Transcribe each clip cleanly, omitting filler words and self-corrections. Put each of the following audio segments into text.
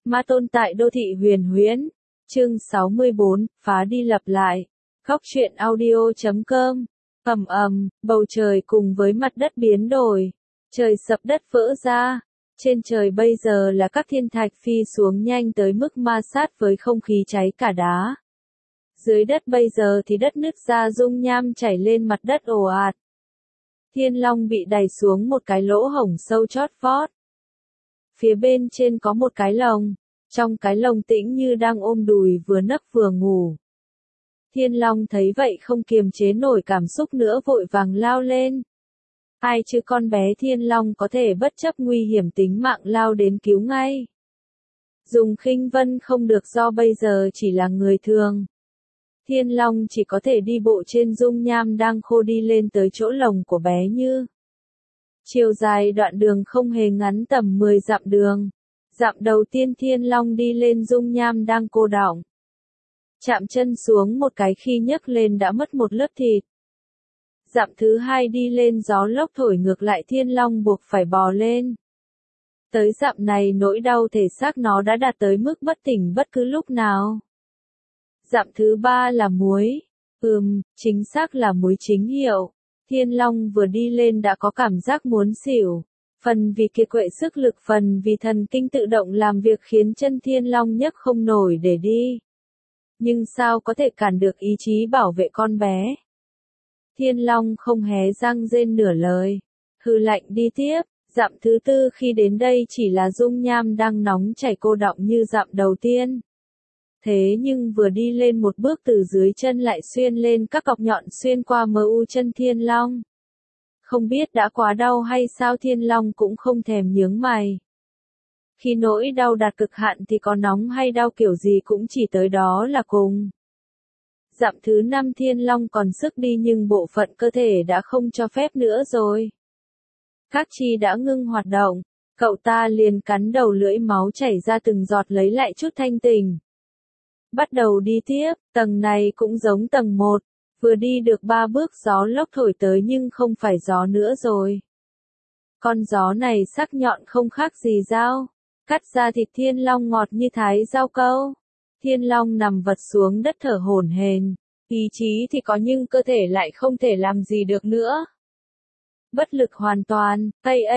Ma tôn tại đô thị huyền huyễn. Chương 64, phá đi lập lại. Góc truyện audio.com. Bầu trời cùng với mặt đất biến đổi. Trời sập đất vỡ ra. Trên trời bây giờ là các thiên thạch phi xuống nhanh tới mức ma sát với không khí cháy cả đá. Dưới đất bây giờ thì đất nứt ra dung nham chảy lên mặt đất ồ ạt. Thiên long bị đày xuống một cái lỗ hổng sâu chót vót. Phía bên trên có một cái lồng. Trong cái lồng tĩnh như đang ôm đùi vừa nấc vừa ngủ. Thiên long thấy vậy không kiềm chế nổi cảm xúc nữa vội vàng lao lên. Ai chứ con bé thiên long có thể bất chấp nguy hiểm tính mạng lao đến cứu ngay. Dùng khinh vân không được do bây giờ chỉ là người thường. Thiên long chỉ có thể đi bộ trên dung nham đang khô đi lên tới chỗ lồng của bé Như. Chiều dài đoạn đường không hề ngắn tầm 10 dặm đường. Dặm đầu tiên thiên long đi lên dung nham đang cô đọng. Chạm chân xuống một cái khi nhấc lên đã mất một lớp thịt. Dặm thứ hai đi lên gió lốc thổi ngược lại thiên long buộc phải bò lên. Tới dặm này nỗi đau thể xác nó đã đạt tới mức bất tỉnh bất cứ lúc nào. Dặm thứ ba là muối. Chính xác là muối chính hiệu. Thiên long vừa đi lên đã có cảm giác muốn xỉu. Phần vì kiệt quệ sức lực, phần vì thần kinh tự động làm việc khiến chân thiên long nhấc không nổi để đi. Nhưng sao có thể cản được ý chí bảo vệ con bé? Thiên long không hé răng rên nửa lời. Hừ lạnh đi tiếp. Dặm thứ tư khi đến đây chỉ là dung nham đang nóng chảy cô đọng như dặm đầu tiên. Thế nhưng vừa đi lên một bước từ dưới chân lại xuyên lên các cọc nhọn xuyên qua mu chân thiên long. Không biết đã quá đau hay sao thiên long cũng không thèm nhướng mày. Khi nỗi đau đạt cực hạn thì có nóng hay đau kiểu gì cũng chỉ tới đó là cùng. Dặm thứ 5 thiên long còn sức đi nhưng bộ phận cơ thể đã không cho phép nữa rồi. Các chi đã ngưng hoạt động, cậu ta liền cắn đầu lưỡi máu chảy ra từng giọt lấy lại chút thanh tình. Bắt đầu đi tiếp, tầng này cũng giống tầng 1. Vừa đi được 3 bước gió lốc thổi tới nhưng không phải gió nữa rồi. Con gió này sắc nhọn không khác gì dao. Cắt ra thịt thiên long ngọt như thái rau câu. Thiên long nằm vật xuống đất thở hổn hển. Ý chí thì có nhưng cơ thể lại không thể làm gì được nữa. Bất lực hoàn toàn,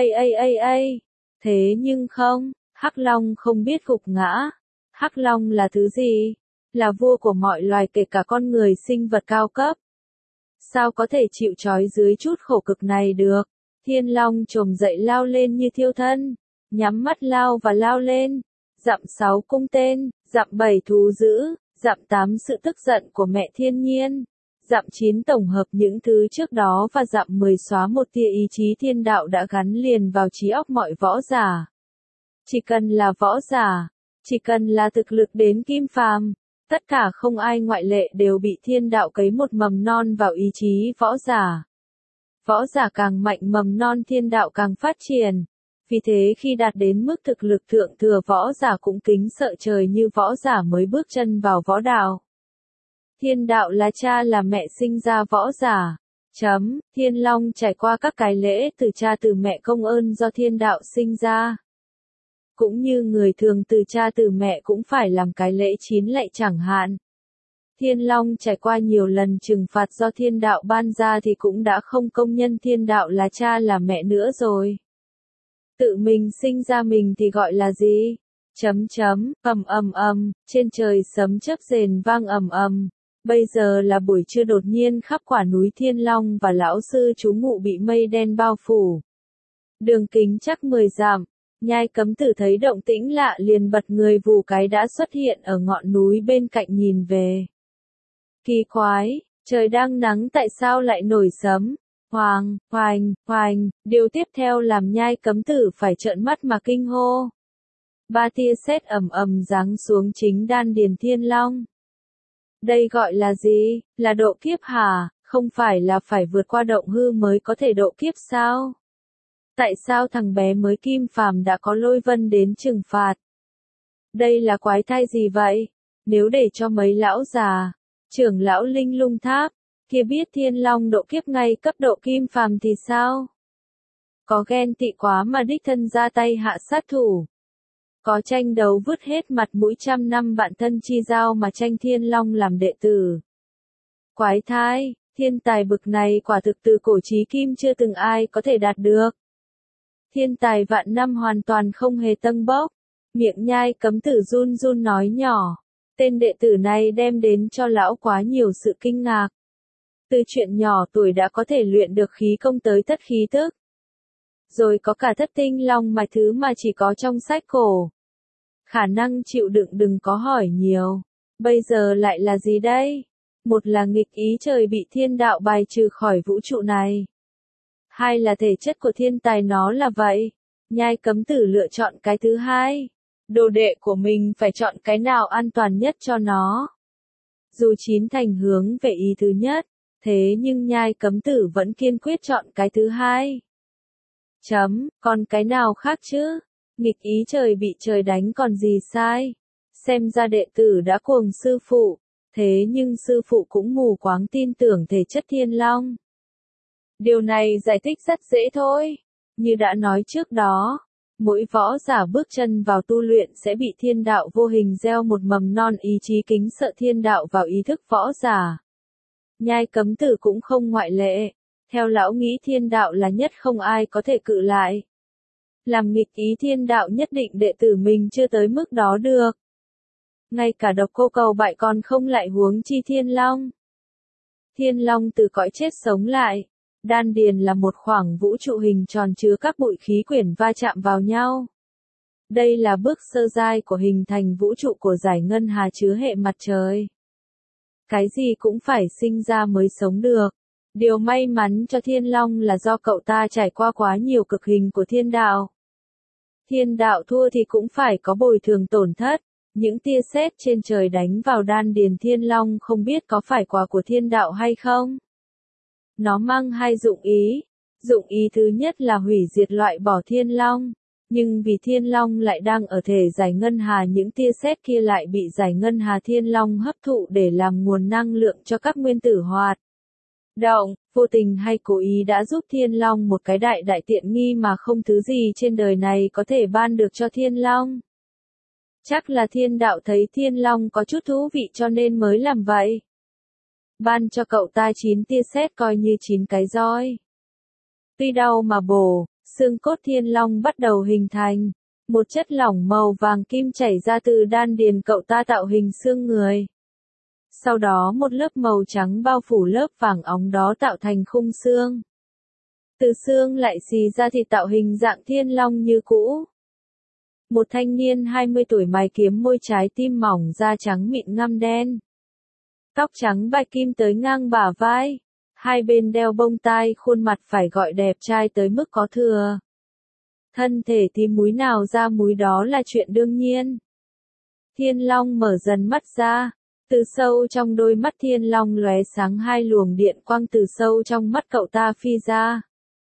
Thế nhưng không, Hắc Long không biết gục ngã. Hắc Long là thứ gì? Là vua của mọi loài kể cả con người sinh vật cao cấp. Sao có thể chịu trói dưới chút khổ cực này được? Thiên long chồm dậy lao lên như thiêu thân, nhắm mắt lao và lao lên. Dặm 6 cung tên, dặm 7 thú dữ, dặm 8 sự tức giận của mẹ thiên nhiên, dặm 9 tổng hợp những thứ trước đó và dặm 10 xóa một tia ý chí thiên đạo đã gắn liền vào trí óc mọi võ giả. Chỉ cần là võ giả, chỉ cần là thực lực đến kim phàm, tất cả không ai ngoại lệ đều bị thiên đạo cấy một mầm non vào ý chí võ giả. Võ giả càng mạnh mầm non thiên đạo càng phát triển. Vì thế khi đạt đến mức thực lực thượng thừa võ giả cũng kính sợ trời như võ giả mới bước chân vào võ đạo. Thiên đạo là cha là mẹ sinh ra võ giả. Thiên long trải qua các cái lễ từ cha từ mẹ công ơn do thiên đạo sinh ra. Cũng như người thường từ cha từ mẹ cũng phải làm cái lễ 9 lạy chẳng hạn. Thiên long trải qua nhiều lần trừng phạt do thiên đạo ban ra thì cũng đã không công nhân thiên đạo là cha là mẹ nữa rồi. Tự mình sinh ra mình thì gọi là gì? Trên trời sấm chớp rền vang Bây giờ là buổi trưa đột nhiên khắp quả núi Thiên Long và lão sư chú ngụ bị mây đen bao phủ. Đường kính chắc 10 dặm, Nhai Cấm Tử thấy động tĩnh lạ liền bật người vù cái đã xuất hiện ở ngọn núi bên cạnh nhìn về. Kỳ quái, trời đang nắng tại sao lại nổi sấm? Hoành, điều tiếp theo làm Nhai Cấm Tử phải trợn mắt mà kinh hô. 3 tia sét giáng xuống chính đan điền Thiên Long. Đây gọi là gì? Là độ kiếp hả? Không phải là phải vượt qua động hư mới có thể độ kiếp sao? Tại sao thằng bé mới kim phàm đã có lôi vân đến trừng phạt? Đây là quái thai gì vậy? Nếu để cho mấy lão già, trưởng lão Linh Lung Tháp kia biết Thiên Long độ kiếp ngay cấp độ kim phàm thì sao? Có ghen tị quá mà đích thân ra tay hạ sát thủ. có tranh đấu vứt hết mặt mũi trăm năm bạn thân chi giao mà tranh Thiên Long làm đệ tử. Quái thai, thiên tài bực này quả thực từ cổ chí kim chưa từng ai có thể đạt được. Thiên tài vạn năm hoàn toàn không hề tâng bốc. Miệng Nhai Cấm Tử run run nói nhỏ. Tên đệ tử này đem đến cho lão quá nhiều sự kinh ngạc. Từ chuyện nhỏ tuổi đã có thể luyện được khí công tới thất khí tức. Rồi có cả thất tinh long mạch thứ mà chỉ có trong sách cổ. Khả năng chịu đựng đừng có hỏi nhiều. Bây giờ lại là gì đây? Một là nghịch ý trời bị thiên đạo bài trừ khỏi vũ trụ này. Hai là thể chất của thiên tài nó là vậy. Nhai Cấm Tử lựa chọn cái thứ hai. Đồ đệ của mình phải chọn cái nào an toàn nhất cho nó. Dù chín thành hướng về ý thứ nhất, thế nhưng Nhai Cấm Tử vẫn kiên quyết chọn cái thứ hai. Còn cái nào khác chứ? Nghịch ý trời bị trời đánh còn gì sai? Xem ra đệ tử đã cuồng sư phụ, thế nhưng sư phụ cũng mù quáng tin tưởng thể chất thiên long. Điều này giải thích rất dễ thôi. Như đã nói trước đó, mỗi võ giả bước chân vào tu luyện sẽ bị thiên đạo vô hình gieo một mầm non ý chí kính sợ thiên đạo vào ý thức võ giả. Nhai Cấm Tử cũng không ngoại lệ. Theo lão nghĩ thiên đạo là nhất không ai có thể cự lại. Làm nghịch ý thiên đạo nhất định đệ tử mình chưa tới mức đó được. Ngay cả Độc Cô Cầu Bại còn không lại huống chi Thiên Long. Thiên Long từ cõi chết sống lại. Đan điền là một khoảng vũ trụ hình tròn chứa các bụi khí quyển va chạm vào nhau. Đây là bước sơ giai của hình thành vũ trụ của giải ngân hà chứa hệ mặt trời. Cái gì cũng phải sinh ra mới sống được. Điều may mắn cho Thiên Long là do cậu ta trải qua quá nhiều cực hình của thiên đạo. Thiên đạo thua thì cũng phải có bồi thường tổn thất. Những tia sét trên trời đánh vào đan điền Thiên Long không biết có phải quà của thiên đạo hay không. Nó mang hai dụng ý. Dụng ý thứ nhất là hủy diệt loại bỏ Thiên Long. Nhưng vì Thiên Long lại đang ở thể giải ngân hà, những tia sét kia lại bị giải ngân hà Thiên Long hấp thụ để làm nguồn năng lượng cho các nguyên tử hoạt động, vô tình hay cố ý đã giúp Thiên Long một cái đại tiện nghi mà không thứ gì trên đời này có thể ban được cho Thiên Long. Chắc là thiên đạo thấy Thiên Long có chút thú vị cho nên mới làm vậy. Ban cho cậu ta 9 tia sét coi như 9 cái roi. Tuy đau mà bổ, xương cốt Thiên Long bắt đầu hình thành. Một chất lỏng màu vàng kim chảy ra từ đan điền cậu ta tạo hình xương người. Sau đó một lớp màu trắng bao phủ lớp vàng óng đó tạo thành khung xương. Từ xương lại xì ra thì tạo hình dạng Thiên Long như cũ. Một thanh niên 20 tuổi mày kiếm môi trái tim mỏng da trắng mịn ngăm đen. Tóc trắng bạch kim tới ngang bả vai. Hai bên đeo bông tai, khuôn mặt phải gọi đẹp trai tới mức có thừa. Thân thể thì múi nào ra múi đó là chuyện đương nhiên. Thiên Long mở dần mắt ra. Từ sâu trong đôi mắt Thiên Long lóe sáng hai luồng điện quang từ sâu trong mắt cậu ta phi ra.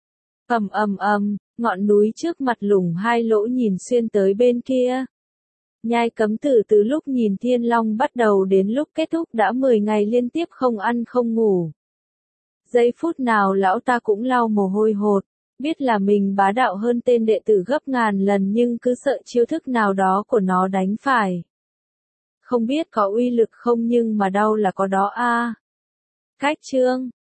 Ngọn núi trước mặt lủng hai lỗ nhìn xuyên tới bên kia. Nhai Cấm Tử từ lúc nhìn Thiên Long bắt đầu đến lúc kết thúc đã 10 ngày liên tiếp không ăn không ngủ. Giây phút nào lão ta cũng lau mồ hôi hột, biết là mình bá đạo hơn tên đệ tử gấp ngàn lần nhưng cứ sợ chiêu thức nào đó của nó đánh phải. Không biết có uy lực không nhưng mà đau là có đó a. Cách chương